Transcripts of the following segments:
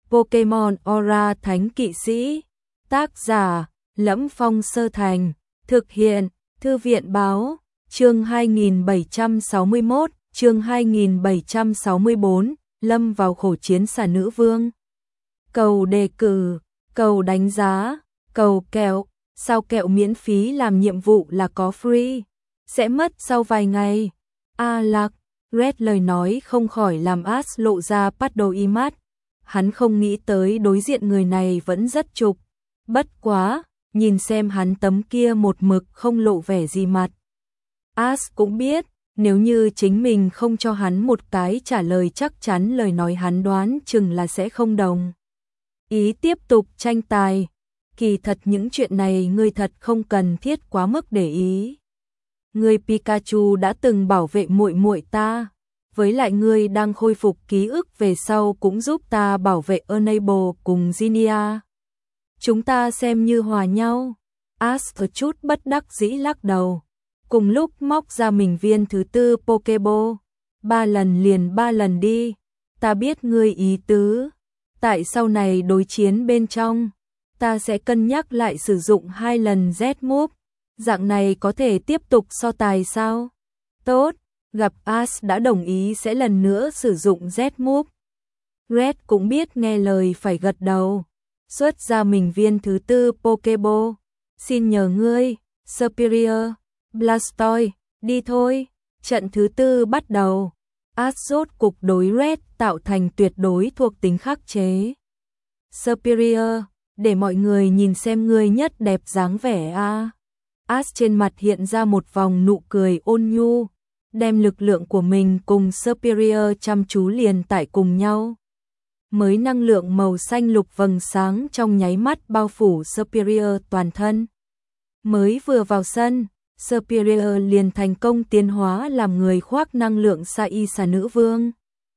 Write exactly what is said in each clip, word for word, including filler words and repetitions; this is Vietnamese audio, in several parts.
Pokemon Aura Thánh Kỵ Sĩ. Tác giả: Lẫm Phong Sơ Thành. Thực hiện: Thư viện báo. Chương hai nghìn bảy trăm sáu mươi mốt, chương hai nghìn bảy trăm sáu mươi bốn, lâm vào khổ chiến xà nữ vương. Cầu đề cử, cầu đánh giá, cầu kẹo, sao kẹo miễn phí làm nhiệm vụ là có free, sẽ mất sau vài ngày. A Lạc, Red lời nói không khỏi làm Ash lộ ra bắt đầu y mắt. Hắn không nghĩ tới đối diện người này vẫn rất trục. Bất quá, nhìn xem hắn tấm kia một mực không lộ vẻ gì mặt. Ash cũng biết, nếu như chính mình không cho hắn một cái trả lời chắc chắn lời nói hắn đoán chừng là sẽ không đồng ý tiếp tục tranh tài. Kỳ thật những chuyện này ngươi thật không cần thiết quá mức để ý. Ngươi Pikachu đã từng bảo vệ muội muội ta, với lại ngươi đang khôi phục ký ức về sau cũng giúp ta bảo vệ Enable cùng Zinnia. Chúng ta xem như hòa nhau. Ash có chút bất đắc dĩ lắc đầu. Cùng lúc móc ra mình viên thứ tư Pokeball. Ba lần liền ba lần đi. Ta biết ngươi ý tứ. Tại sau này đối chiến bên trong, ta sẽ cân nhắc lại sử dụng hai lần Z-Move. Dạng này có thể tiếp tục so tài sao? Tốt, gặp Ash đã đồng ý sẽ lần nữa sử dụng Z-Move. Red cũng biết nghe lời phải gật đầu. Xuất ra mình viên thứ tư Pokeball. Xin nhờ ngươi, Superior, Blastoise, đi thôi. Trận thứ tư bắt đầu. Ash rốt cục đối Red tạo thành tuyệt đối thuộc tính khắc chế. Superior, để mọi người nhìn xem ngươi nhất đẹp dáng vẻ a. À. Ash trên mặt hiện ra một vòng nụ cười ôn nhu, đem lực lượng của mình cùng Superior chăm chú liền tải cùng nhau. Mới năng lượng màu xanh lục vầng sáng trong nháy mắt bao phủ Superior toàn thân. Mới vừa vào sân, Superior liền thành công tiến hóa làm người khoác năng lượng Sai xà nữ vương.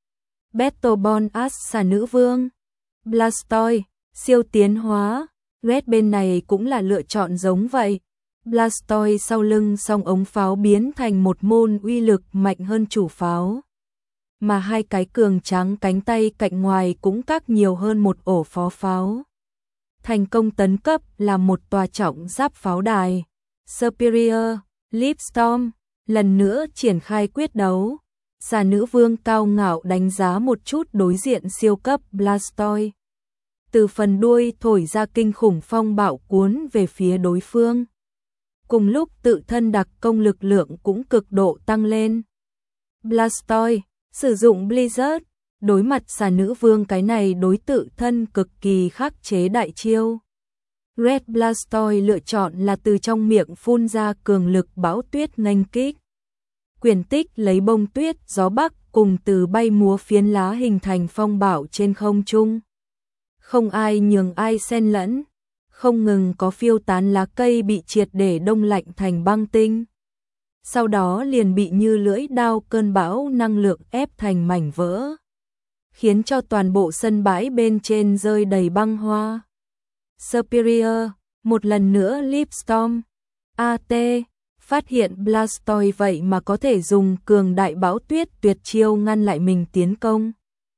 Battle Bond Ash xà nữ vương. Blastoise, siêu tiến hóa. Red bên này cũng là lựa chọn giống vậy. Blastoise sau lưng song ống pháo biến thành một môn uy lực mạnh hơn chủ pháo. Mà hai cái cường tráng cánh tay cạnh ngoài cũng các nhiều hơn một ổ phó pháo. Thành công tấn cấp là một tòa trọng giáp pháo đài. Superior, Leaf Storm, lần nữa triển khai quyết đấu. Xà nữ vương cao ngạo đánh giá một chút đối diện siêu cấp Blastoise. Từ phần đuôi thổi ra kinh khủng phong bạo cuốn về phía đối phương. Cùng lúc tự thân đặc công lực lượng cũng cực độ tăng lên. Blastoise sử dụng Blizzard, đối mặt xà nữ vương cái này đối tự thân cực kỳ khắc chế đại chiêu. Red Blastoise lựa chọn là từ trong miệng phun ra cường lực bão tuyết nghênh kích. Quyền tích lấy bông tuyết gió bắc cùng từ bay múa phiến lá hình thành phong bạo trên không trung. Không ai nhường ai xen lẫn, không ngừng có phiêu tán lá cây bị triệt để đông lạnh thành băng tinh. Sau đó liền bị như lưỡi đao cơn bão năng lượng ép thành mảnh vỡ, khiến cho toàn bộ sân bãi bên trên rơi đầy băng hoa. Superior, một lần nữa Leaf Storm. a tê, phát hiện Blastoise vậy mà có thể dùng cường đại bão tuyết tuyệt chiêu ngăn lại mình tiến công.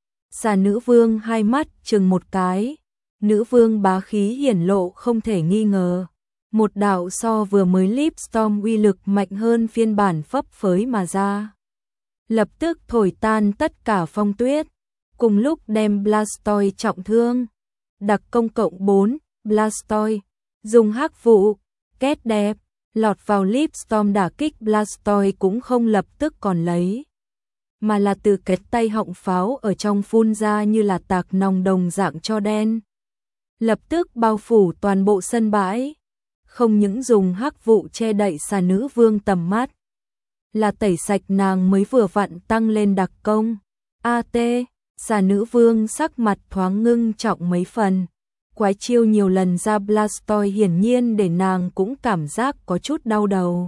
Xà nữ vương hai mắt chừng một cái, nữ vương bá khí hiển lộ không thể nghi ngờ. Một đạo so vừa mới Leaf Storm uy lực mạnh hơn phiên bản phấp phới mà ra. Lập tức thổi tan tất cả phong tuyết, cùng lúc đem Blastoise trọng thương. Đặc công cộng bốn, Blastoise, dùng hắc vụ, kết đẹp, lọt vào Leaf Storm đả kích Blastoise cũng không lập tức còn lấy. Mà là từ kết tay họng pháo ở trong phun ra như là tạc nòng đồng dạng cho đen. Lập tức bao phủ toàn bộ sân bãi. Không những dùng hắc vụ che đậy xà nữ vương tầm mắt, là tẩy sạch nàng mới vừa vặn tăng lên đặc công. a tê, xà nữ vương sắc mặt thoáng ngưng trọng mấy phần. Quái chiêu nhiều lần ra Blastoise hiển nhiên để nàng cũng cảm giác có chút đau đầu.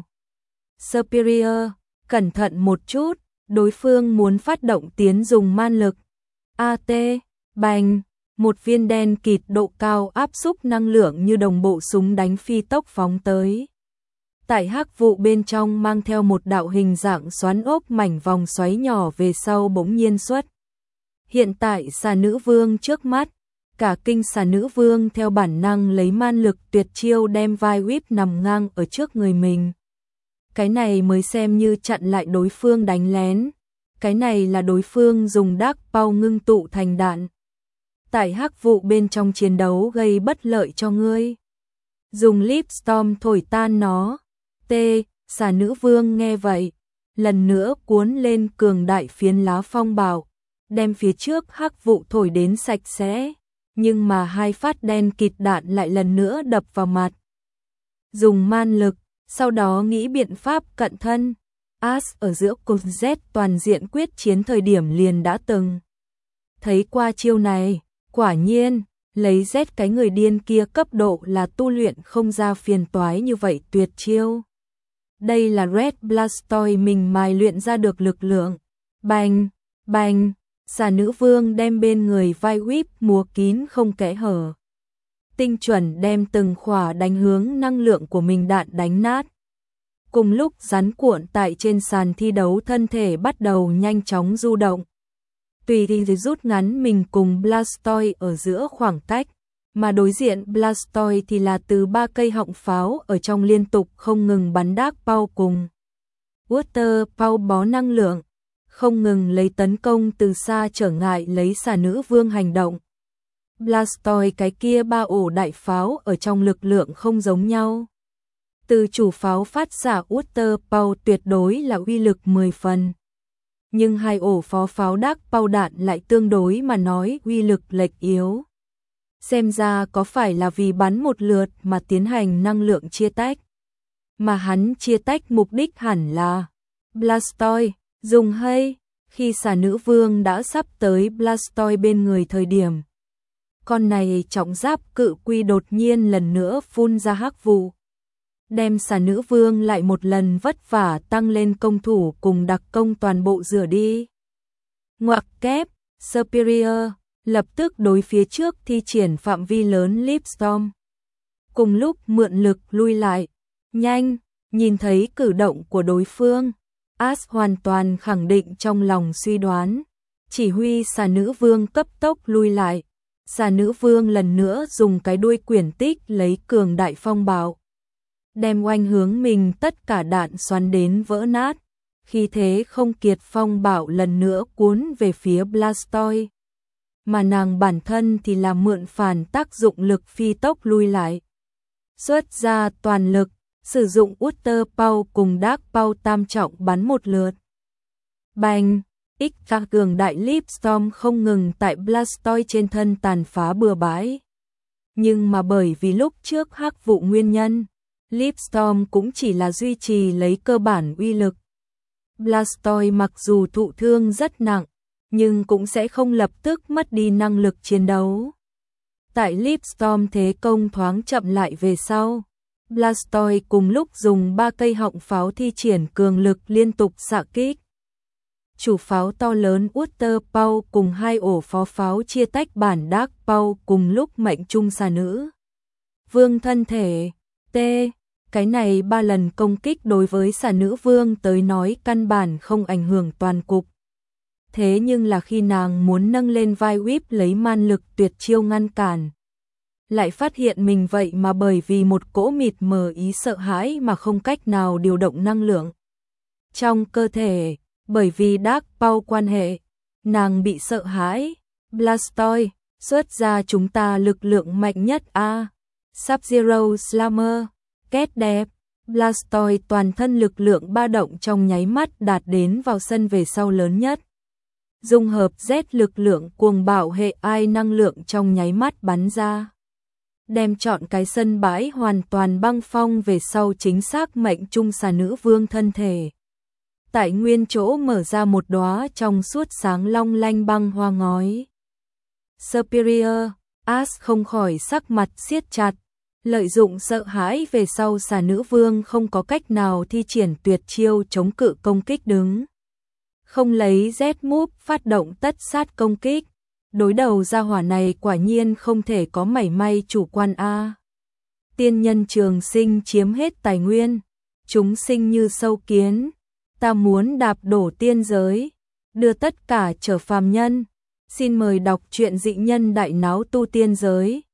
Superior, cẩn thận một chút, đối phương muốn phát động tiến dùng man lực. a tê, bành. Một viên đen kịt độ cao áp xúc năng lượng như đồng bộ súng đánh phi tốc phóng tới. Tại hắc vụ bên trong mang theo một đạo hình dạng xoắn ốc mảnh vòng xoáy nhỏ về sau bỗng nhiên xuất. Hiện tại xà nữ vương trước mắt, Cả kinh xà nữ vương theo bản năng lấy man lực tuyệt chiêu đem vai whip nằm ngang ở trước người mình. Cái này mới xem như chặn lại đối phương đánh lén. Cái này là đối phương dùng Dark Paw ngưng tụ thành đạn. Tại hắc vụ bên trong chiến đấu gây bất lợi cho ngươi. Dùng Leap Storm thổi tan nó. T. Xà nữ vương nghe vậy. Lần nữa cuốn lên cường đại phiến lá phong bạo. Đem phía trước hắc vụ thổi đến sạch sẽ. Nhưng mà hai phát đen kịt đạn lại lần nữa đập vào mặt. Dùng man lực. Sau đó nghĩ biện pháp cận thân. As ở giữa cột Z toàn diện quyết chiến thời điểm liền đã từng. Thấy qua chiêu này. Quả nhiên. Lấy Z cái người điên kia cấp độ là tu luyện không ra phiền toái như vậy tuyệt chiêu. Đây là Red Blastoise mình mài luyện ra được lực lượng. Bành, bành, xà nữ vương đem bên người vai whip múa kín không kẽ hở. Tinh chuẩn đem từng khỏa đánh hướng năng lượng của mình đạn đánh nát. Cùng lúc rắn cuộn tại trên sàn thi đấu thân thể bắt đầu nhanh chóng du động. Tùy thì rút ngắn mình cùng Blastoise ở giữa khoảng cách, mà đối diện Blastoise thì là từ ba cây họng pháo ở trong liên tục không ngừng bắn Dark Paw cùng Water Paw bó năng lượng, không ngừng lấy tấn công từ xa trở ngại lấy xà nữ vương hành động. Blastoise cái kia ba ổ đại pháo ở trong lực lượng không giống nhau. Từ chủ pháo phát xạ Water Paw tuyệt đối là uy lực mười phần. Nhưng hai ổ phó pháo Dark Paw đạn lại tương đối mà nói uy lực lệch yếu. Xem ra có phải là vì bắn một lượt mà tiến hành năng lượng chia tách. Mà hắn chia tách mục đích hẳn là Blastoise, dùng hay, khi xà nữ vương đã sắp tới Blastoise bên người thời điểm. Con này trọng giáp cự quy đột nhiên lần nữa phun ra hắc vụ. Đem xà nữ vương lại một lần vất vả tăng lên công thủ cùng đặc công toàn bộ rửa đi. Ngoặc kép, Superior, lập tức đối phía trước thi triển phạm vi lớn Leap Storm. Cùng lúc mượn lực lui lại, nhanh, nhìn thấy cử động của đối phương. As hoàn toàn khẳng định trong lòng suy đoán, chỉ huy xà nữ vương cấp tốc lui lại. Xà nữ vương lần nữa dùng cái đuôi quyển tích lấy cường đại phong bạo. Đem oanh hướng mình tất cả đạn xoắn đến vỡ nát. Khi thế không kiệt phong bạo lần nữa cuốn về phía Blastoise. Mà nàng bản thân thì là mượn phản tác dụng lực phi tốc lui lại. Xuất ra toàn lực, sử dụng Water Paw cùng Dark Paw tam trọng bắn một lượt. Bành, X các cường đại Leap Storm không ngừng tại Blastoise trên thân tàn phá bừa bãi. Nhưng mà bởi vì lúc trước hắc vụ nguyên nhân, Leap Storm cũng chỉ là duy trì lấy cơ bản uy lực. Blastoise mặc dù thụ thương rất nặng, nhưng cũng sẽ không lập tức mất đi năng lực chiến đấu. Tại Leap Storm thế công thoáng chậm lại về sau, Blastoise cùng lúc dùng ba cây họng pháo thi triển cường lực liên tục xạ kích. Chủ pháo to lớn Water Paw cùng hai ổ phó pháo chia tách bản Dark Paw cùng lúc mệnh trung xà nữ vương thân thể. T. Cái này ba lần công kích đối với xà nữ vương tới nói căn bản không ảnh hưởng toàn cục. Thế nhưng là khi nàng muốn nâng lên vai whip lấy man lực tuyệt chiêu ngăn cản, lại phát hiện mình vậy mà bởi vì một cỗ mịt mờ ý sợ hãi mà không cách nào điều động năng lượng trong cơ thể. Bởi vì Dark Paw quan hệ, nàng bị sợ hãi. Blastoise, xuất ra chúng ta lực lượng mạnh nhất a. Sub-Zero Slammer, kết đẹp. Blastoise toàn thân lực lượng ba động trong nháy mắt đạt đến vào sân về sau lớn nhất. Dung hợp Z lực lượng cuồng bạo hệ ai năng lượng trong nháy mắt bắn ra. Đem chọn cái sân bãi hoàn toàn băng phong về sau chính xác mệnh trung xà nữ vương thân thể. Tại nguyên chỗ mở ra một đóa trong suốt sáng long lanh băng hoa ngói. Superior, As không khỏi sắc mặt siết chặt, lợi dụng sợ hãi về sau xà nữ vương không có cách nào thi triển tuyệt chiêu chống cự công kích đứng. Không lấy Z move phát động tất sát công kích, đối đầu gia hỏa này quả nhiên không thể có mảy may chủ quan a. Tiên nhân trường sinh chiếm hết tài nguyên, chúng sinh như sâu kiến. Ta muốn đạp đổ tiên giới, đưa tất cả trở phàm nhân, Xin mời đọc truyện Dị nhân đại náo tu tiên giới.